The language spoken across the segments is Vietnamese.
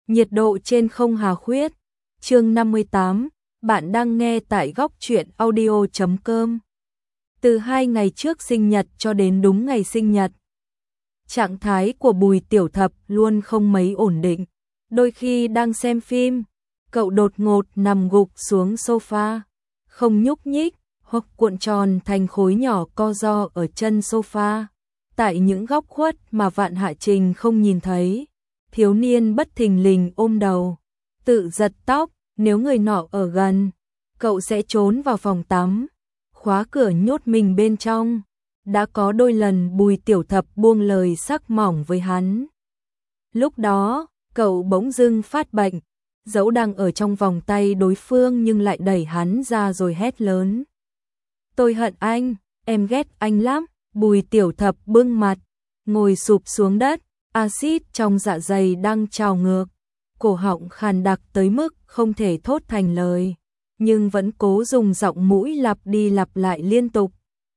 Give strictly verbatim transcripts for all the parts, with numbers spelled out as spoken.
Nhiệt độ trên không hà khuyết. Chương năm mươi tám, bạn đang nghe tại góc truyện audio chấm com. Từ hai ngày trước sinh nhật cho đến đúng ngày sinh nhật, trạng thái của Bùi Tiểu Thập luôn không mấy ổn định. Đôi khi đang xem phim, cậu đột ngột nằm gục xuống sofa, không nhúc nhích, hoặc cuộn tròn thành khối nhỏ co ro ở chân sofa. Tại những góc khuất mà Vạn Hạ Trình không nhìn thấy, thiếu niên bất thình lình ôm đầu, tự giật tóc. Nếu người nọ ở gần, cậu sẽ trốn vào phòng tắm, khóa cửa nhốt mình bên trong. Đã có đôi lần Bùi Tiểu Thập buông lời sắc mỏng với hắn. Lúc đó, cậu bỗng dưng phát bệnh, dẫu đang ở trong vòng tay đối phương nhưng lại đẩy hắn ra rồi hét lớn. Tôi hận anh, em ghét anh lắm. Bùi Tiểu Thập bưng mặt, ngồi sụp xuống đất, axit trong dạ dày đang trào ngược, cổ họng khàn đặc tới mức không thể thốt thành lời, nhưng vẫn cố dùng giọng mũi lặp đi lặp lại liên tục.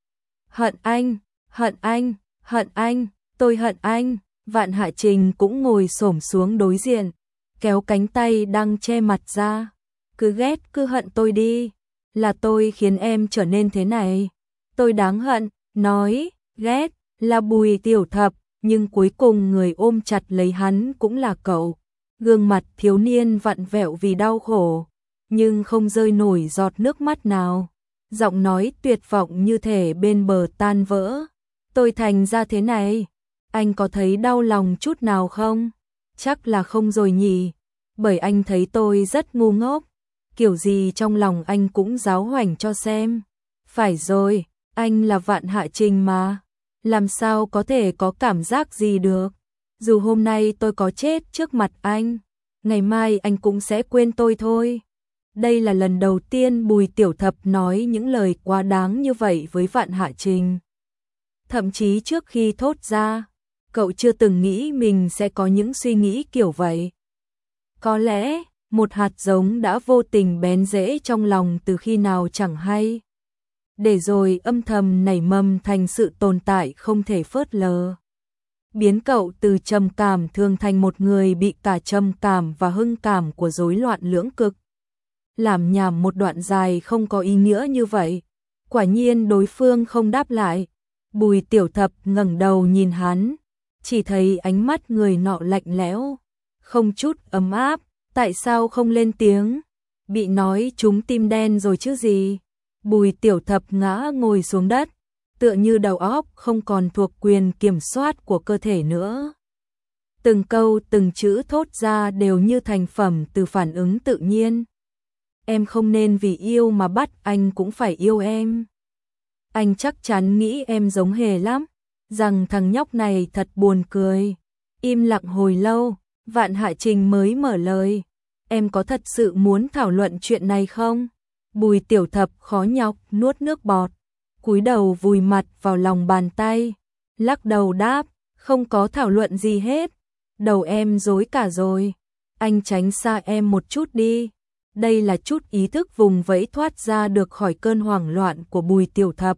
Hận anh, hận anh, hận anh, tôi hận anh. Vạn Hạ Trình cũng ngồi xổm xuống đối diện, kéo cánh tay đang che mặt ra. Cứ ghét cứ hận tôi đi, là tôi khiến em trở nên thế này. Tôi đáng hận. Nói, ghét, là Bùi Tiểu Thập, nhưng cuối cùng người ôm chặt lấy hắn cũng là cậu. Gương mặt thiếu niên vặn vẹo vì đau khổ, nhưng không rơi nổi giọt nước mắt nào. Giọng nói tuyệt vọng như thể bên bờ tan vỡ. Tôi thành ra thế này, anh có thấy đau lòng chút nào không? Chắc là không rồi nhỉ, bởi anh thấy tôi rất ngu ngốc. Kiểu gì trong lòng anh cũng giáo huành cho xem. Phải rồi. Anh là Vạn Hạ Trình mà, làm sao có thể có cảm giác gì được. Dù hôm nay tôi có chết trước mặt anh, ngày mai anh cũng sẽ quên tôi thôi. Đây là lần đầu tiên Bùi Tiểu Thập nói những lời quá đáng như vậy với Vạn Hạ Trình. Thậm chí trước khi thốt ra, cậu chưa từng nghĩ mình sẽ có những suy nghĩ kiểu vậy. Có lẽ, một hạt giống đã vô tình bén rễ trong lòng từ khi nào chẳng hay, để rồi âm thầm nảy mầm thành sự tồn tại không thể phớt lờ. Biến cậu từ trầm cảm thường thành một người bị cả trầm cảm và hưng cảm của rối loạn lưỡng cực. Làm nhảm một đoạn dài không có ý nghĩa như vậy. Quả nhiên đối phương không đáp lại. Bùi Tiểu Thập ngẩng đầu nhìn hắn, chỉ thấy ánh mắt người nọ lạnh lẽo, không chút ấm áp. Tại sao không lên tiếng? Bị nói trúng tim đen rồi chứ gì? Bùi Tiểu Thập ngã ngồi xuống đất, tựa như đầu óc không còn thuộc quyền kiểm soát của cơ thể nữa. Từng câu từng chữ thốt ra đều như thành phẩm từ phản ứng tự nhiên. Em không nên vì yêu mà bắt anh cũng phải yêu em. Anh chắc chắn nghĩ em giống Hề lắm, rằng thằng nhóc này thật buồn cười. Im lặng hồi lâu, Vạn Hạ Trình mới mở lời. Em có thật sự muốn thảo luận chuyện này không? Bùi Tiểu Thập khó nhọc nuốt nước bọt, cúi đầu vùi mặt vào lòng bàn tay, lắc đầu đáp, không có thảo luận gì hết. Đầu em rối cả rồi, anh tránh xa em một chút đi. Đây là chút ý thức vùng vẫy thoát ra được khỏi cơn hoảng loạn của Bùi Tiểu Thập.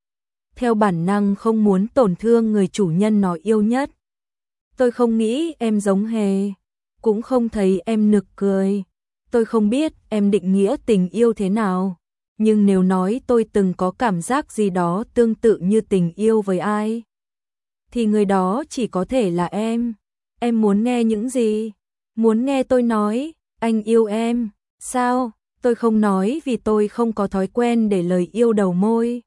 Theo bản năng không muốn tổn thương người chủ nhân nó yêu nhất. Tôi không nghĩ em giống Hề, cũng không thấy em nực cười. Tôi không biết em định nghĩa tình yêu thế nào, nhưng nếu nói tôi từng có cảm giác gì đó tương tự như tình yêu với ai, thì người đó chỉ có thể là em. Em muốn nghe những gì? Muốn nghe tôi nói, anh yêu em, sao? Tôi không nói vì tôi không có thói quen để lời yêu đầu môi.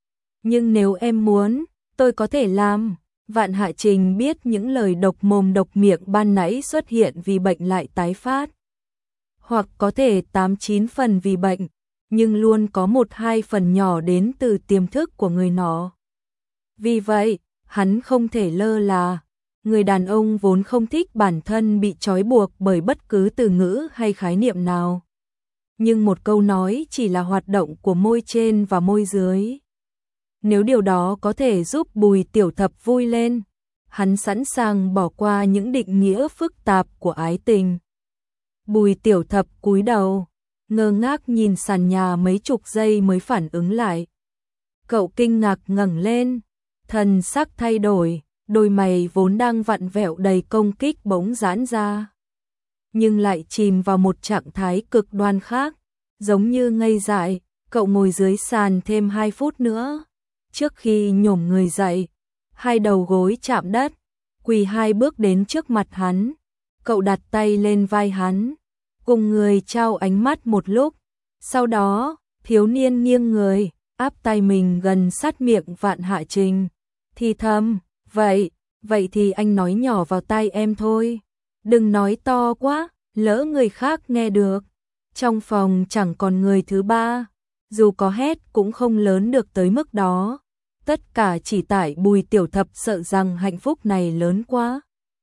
Nhưng nếu em muốn, tôi có thể làm. Vạn Hạ Trình biết những lời độc mồm độc miệng ban nãy xuất hiện vì bệnh lại tái phát, hoặc có thể tám chín phần vì bệnh, nhưng luôn có một hai phần nhỏ đến từ tiềm thức của người nọ. Vì vậy, hắn không thể lơ là. Người đàn ông vốn không thích bản thân bị trói buộc bởi bất cứ từ ngữ hay khái niệm nào. Nhưng một câu nói chỉ là hoạt động của môi trên và môi dưới. Nếu điều đó có thể giúp Bùi Tiểu Thập vui lên, hắn sẵn sàng bỏ qua những định nghĩa phức tạp của ái tình. Bùi Tiểu Thập cúi đầu, ngơ ngác nhìn sàn nhà mấy chục giây mới phản ứng lại. Cậu kinh ngạc ngẩng lên, thần sắc thay đổi, đôi mày vốn đang vặn vẹo đầy công kích bỗng giãn ra. nhưng lại chìm vào một trạng thái cực đoan khác, giống như ngây dại. Cậu ngồi dưới sàn thêm hai phút nữa, trước khi nhổm người dậy, hai đầu gối chạm đất, quỳ hai bước đến trước mặt hắn. Cậu đặt tay lên vai hắn, cùng người trao ánh mắt một lúc, sau đó, thiếu niên nghiêng người, áp tay mình gần sát miệng Vạn Hạ Trình, thì thầm, vậy, vậy thì anh nói nhỏ vào tai em thôi, đừng nói to quá, lỡ người khác nghe được. Trong phòng chẳng còn người thứ ba, dù có hét cũng không lớn được tới mức đó, tất cả chỉ tại Bùi Tiểu Thập sợ rằng hạnh phúc này lớn quá,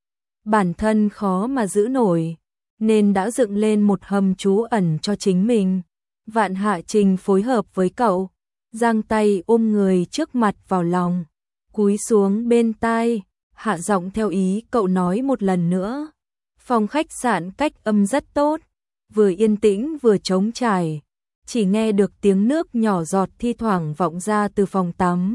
bản thân khó mà giữ nổi, nên đã dựng lên một hầm trú ẩn cho chính mình. Vạn Hạ Trình phối hợp với cậu, giang tay ôm người trước mặt vào lòng, cúi xuống bên tai, hạ giọng theo ý cậu nói một lần nữa. Phòng khách sạn cách âm rất tốt, vừa yên tĩnh vừa trống trải, chỉ nghe được tiếng nước nhỏ giọt thi thoảng vọng ra từ phòng tắm.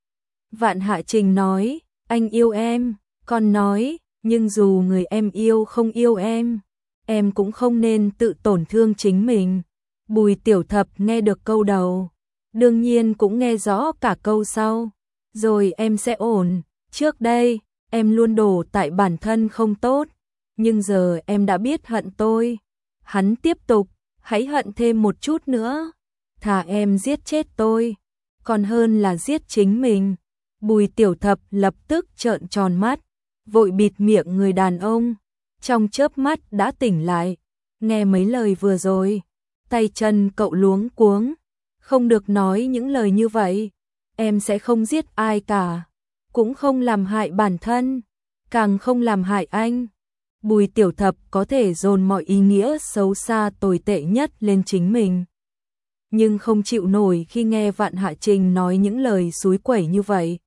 Vạn Hạ Trình nói, anh yêu em, còn nói, nhưng dù người em yêu không yêu em, em cũng không nên tự tổn thương chính mình. Bùi Tiểu Thập nghe được câu đầu, đương nhiên cũng nghe rõ cả câu sau. Rồi em sẽ ổn, trước đây, em luôn đổ tại bản thân không tốt, nhưng giờ em đã biết hận tôi. Hắn tiếp tục, hãy hận thêm một chút nữa, thà em giết chết tôi, còn hơn là giết chính mình. Bùi Tiểu Thập lập tức trợn tròn mắt, vội bịt miệng người đàn ông, trong chớp mắt đã tỉnh lại, nghe mấy lời vừa rồi, tay chân cậu luống cuống, không được nói những lời như vậy, em sẽ không giết ai cả, cũng không làm hại bản thân, càng không làm hại anh. Bùi Tiểu Thập có thể dồn mọi ý nghĩa xấu xa tồi tệ nhất lên chính mình, nhưng không chịu nổi khi nghe Vạn Hạ Trình nói những lời xúi quẩy như vậy.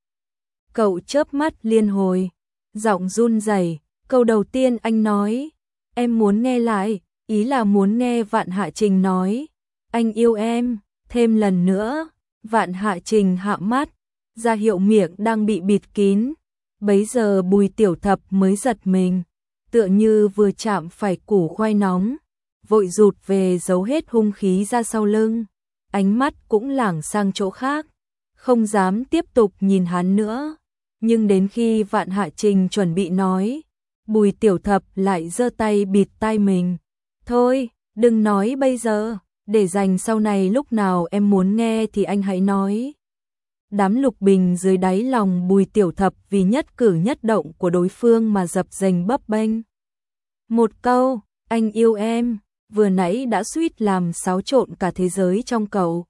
Cậu chớp mắt liên hồi, giọng run rẩy, câu đầu tiên anh nói, em muốn nghe lại, ý là muốn nghe Vạn Hạ Trình nói, anh yêu em, thêm lần nữa. Vạn Hạ Trình hạ mắt, ra hiệu miệng đang bị bịt kín, bấy giờ Bùi Tiểu Thập mới giật mình, tựa như vừa chạm phải củ khoai nóng, vội rụt về giấu hết hung khí ra sau lưng, ánh mắt cũng lảng sang chỗ khác, không dám tiếp tục nhìn hắn nữa. Nhưng đến khi Vạn Hạ Trình chuẩn bị nói, Bùi Tiểu Thập lại giơ tay bịt tai mình. Thôi, đừng nói bây giờ, để dành sau này lúc nào em muốn nghe thì anh hãy nói. Đám lục bình dưới đáy lòng Bùi Tiểu Thập vì nhất cử nhất động của đối phương mà dập dềnh bấp bênh. Một câu, anh yêu em, vừa nãy đã suýt làm xáo trộn cả thế giới trong cậu.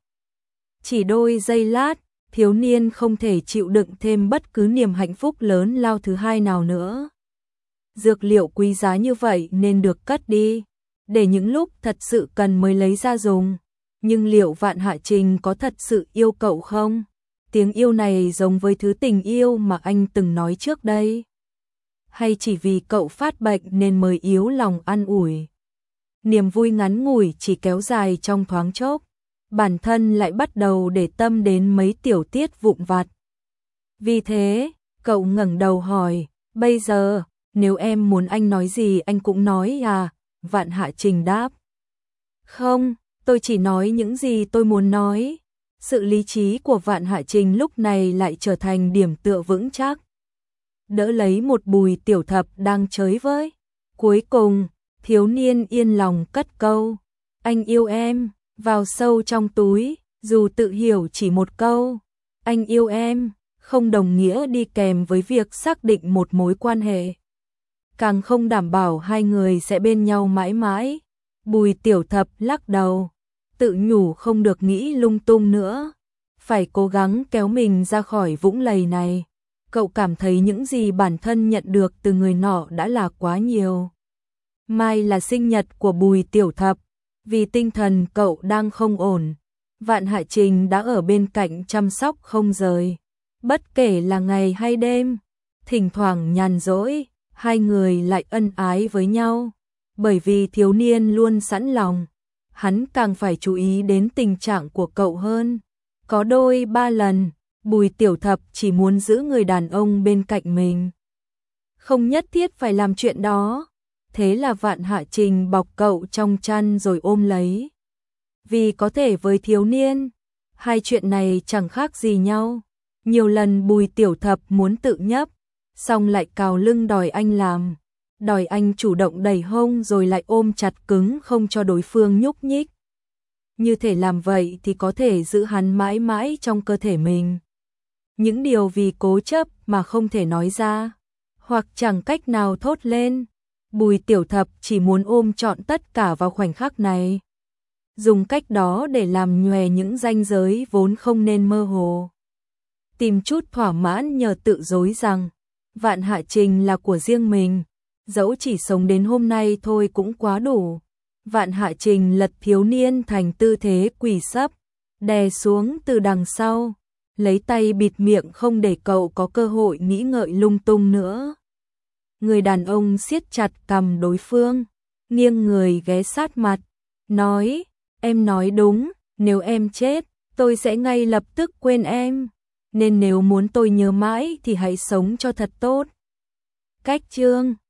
Chỉ đôi giây lát, thiếu niên không thể chịu đựng thêm bất cứ niềm hạnh phúc lớn lao thứ hai nào nữa. Dược liệu quý giá như vậy nên được cất đi, để những lúc thật sự cần mới lấy ra dùng. Nhưng liệu Vạn Hạ Trình có thật sự yêu cậu không? Tiếng yêu này giống với thứ tình yêu mà anh từng nói trước đây. Hay chỉ vì cậu phát bệnh nên mới yếu lòng an ủi? Niềm vui ngắn ngủi chỉ kéo dài trong thoáng chốc, bản thân lại bắt đầu để tâm đến mấy tiểu tiết vụn vặt. Vì thế, cậu ngẩng đầu hỏi, bây giờ, nếu em muốn anh nói gì anh cũng nói à? Vạn Hạ Trình đáp, không, tôi chỉ nói những gì tôi muốn nói. Sự lý trí của Vạn Hạ Trình lúc này lại trở thành điểm tựa vững chắc, đỡ lấy một Bùi Tiểu Thập đang chới với. Cuối cùng, thiếu niên yên lòng cất câu, anh yêu em, vào sâu trong túi, dù tự hiểu chỉ một câu, anh yêu em, không đồng nghĩa đi kèm với việc xác định một mối quan hệ, càng không đảm bảo hai người sẽ bên nhau mãi mãi. Bùi Tiểu Thập lắc đầu, tự nhủ không được nghĩ lung tung nữa, phải cố gắng kéo mình ra khỏi vũng lầy này. Cậu cảm thấy những gì bản thân nhận được từ người nọ đã là quá nhiều. Mai là sinh nhật của Bùi Tiểu Thập, vì tinh thần cậu đang không ổn, Vạn Hạ Trình đã ở bên cạnh chăm sóc không rời, bất kể là ngày hay đêm. Thỉnh thoảng nhàn rỗi, hai người lại ân ái với nhau, bởi vì thiếu niên luôn sẵn lòng, hắn càng phải chú ý đến tình trạng của cậu hơn. Có đôi ba lần, Bùi Tiểu Thập chỉ muốn giữ người đàn ông bên cạnh mình, không nhất thiết phải làm chuyện đó, thế là Vạn Hạ Trình bọc cậu trong chăn rồi ôm lấy. Vì có thể với thiếu niên, hai chuyện này chẳng khác gì nhau. Nhiều lần Bùi Tiểu Thập muốn tự nhấp, xong lại cào lưng đòi anh làm, đòi anh chủ động đẩy hông rồi lại ôm chặt cứng không cho đối phương nhúc nhích. Như thể làm vậy thì có thể giữ hắn mãi mãi trong cơ thể mình. Những điều vì cố chấp mà không thể nói ra, hoặc chẳng cách nào thốt lên. Bùi Tiểu Thập chỉ muốn ôm trọn tất cả vào khoảnh khắc này. Dùng cách đó để làm nhòe những ranh giới vốn không nên mơ hồ. Tìm chút thỏa mãn nhờ tự dối rằng Vạn Hạ Trình là của riêng mình, dẫu chỉ sống đến hôm nay thôi cũng quá đủ. Vạn Hạ Trình lật thiếu niên thành tư thế quỳ sấp, đè xuống từ đằng sau, lấy tay bịt miệng không để cậu có cơ hội nghĩ ngợi lung tung nữa. Người đàn ông siết chặt cằm đối phương, nghiêng người ghé sát mặt, nói, em nói đúng, nếu em chết, tôi sẽ ngay lập tức quên em, nên nếu muốn tôi nhớ mãi thì hãy sống cho thật tốt. Cách chương